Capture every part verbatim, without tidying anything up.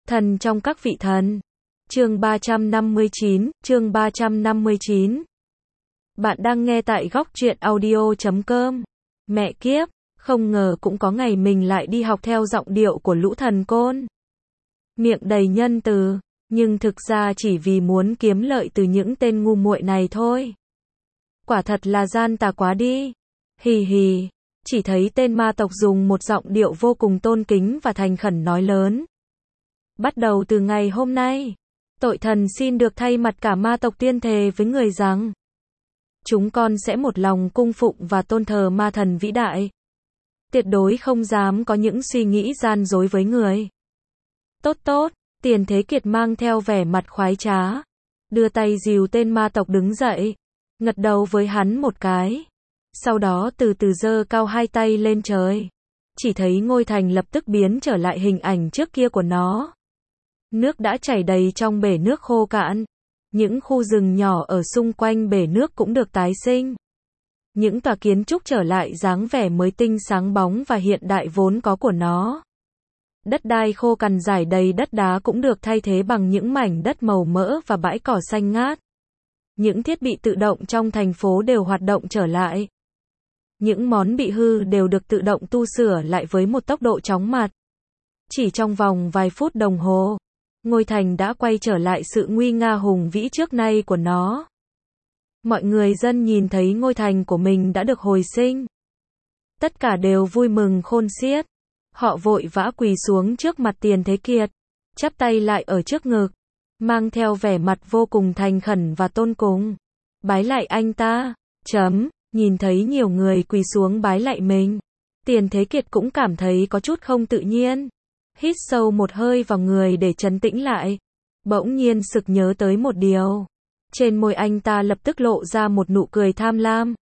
Thần trong các vị thần. Chương ba trăm năm mươi chín, chương ba trăm năm mươi chín. Bạn đang nghe tại góc truyện audio chấm com. Mẹ kiếp, không ngờ cũng có ngày mình lại đi học theo giọng điệu của lũ thần côn. Miệng đầy nhân từ, nhưng thực ra chỉ vì muốn kiếm lợi từ những tên ngu muội này thôi. Quả thật là gian tà quá đi. Hì hì, chỉ thấy tên ma tộc dùng một giọng điệu vô cùng tôn kính và thành khẩn nói lớn. Bắt đầu từ ngày hôm nay, tội thần xin được thay mặt cả ma tộc tuyên thề với người rằng chúng con sẽ một lòng cung phụng và tôn thờ ma thần vĩ đại. Tuyệt đối không dám có những suy nghĩ gian dối với người. Tốt tốt, Tiền Thế Kiệt mang theo vẻ mặt khoái trá, đưa tay dìu tên ma tộc đứng dậy, ngật đầu với hắn một cái. Sau đó từ từ giơ cao hai tay lên trời. Chỉ thấy ngôi thành lập tức biến trở lại hình ảnh trước kia của nó. Nước đã chảy đầy trong bể nước khô cạn. Những khu rừng nhỏ ở xung quanh bể nước cũng được tái sinh. Những tòa kiến trúc trở lại dáng vẻ mới tinh sáng bóng và hiện đại vốn có của nó. Đất đai khô cằn rải đầy đất đá cũng được thay thế bằng những mảnh đất màu mỡ và bãi cỏ xanh ngát. Những thiết bị tự động trong thành phố đều hoạt động trở lại. Những món bị hư đều được tự động tu sửa lại với một tốc độ chóng mặt. Chỉ trong vòng vài phút đồng hồ, ngôi thành đã quay trở lại sự nguy nga hùng vĩ trước nay của nó. Mọi người dân nhìn thấy ngôi thành của mình đã được hồi sinh. Tất cả đều vui mừng khôn xiết. Họ vội vã quỳ xuống trước mặt Tiền Thế Kiệt, chắp tay lại ở trước ngực, mang theo vẻ mặt vô cùng thành khẩn và tôn cung. Bái lại anh ta. Chấm, nhìn thấy nhiều người quỳ xuống bái lại mình. Tiền Thế Kiệt cũng cảm thấy có chút không tự nhiên. Hít sâu một hơi vào người để trấn tĩnh lại. Bỗng nhiên sực nhớ tới một điều. Trên môi anh ta lập tức lộ ra một nụ cười tham lam.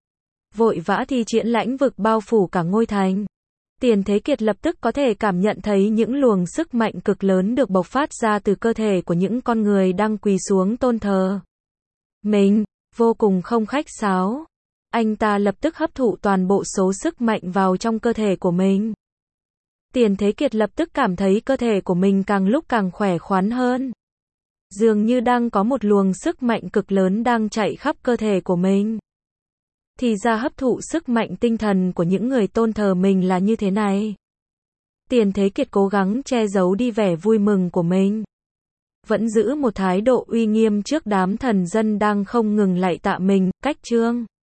Vội vã thi triển lãnh vực bao phủ cả ngôi thành. Tiền Thế Kiệt lập tức có thể cảm nhận thấy những luồng sức mạnh cực lớn được bộc phát ra từ cơ thể của những con người đang quỳ xuống tôn thờ mình, vô cùng không khách sáo. Anh ta lập tức hấp thụ toàn bộ số sức mạnh vào trong cơ thể của mình. Tiền Thế Kiệt lập tức cảm thấy cơ thể của mình càng lúc càng khỏe khoắn hơn. Dường như đang có một luồng sức mạnh cực lớn đang chạy khắp cơ thể của mình. Thì ra hấp thụ sức mạnh tinh thần của những người tôn thờ mình là như thế này. Tiền Thế Kiệt cố gắng che giấu đi vẻ vui mừng của mình. Vẫn giữ một thái độ uy nghiêm trước đám thần dân đang không ngừng lạy tạ mình, cách trương.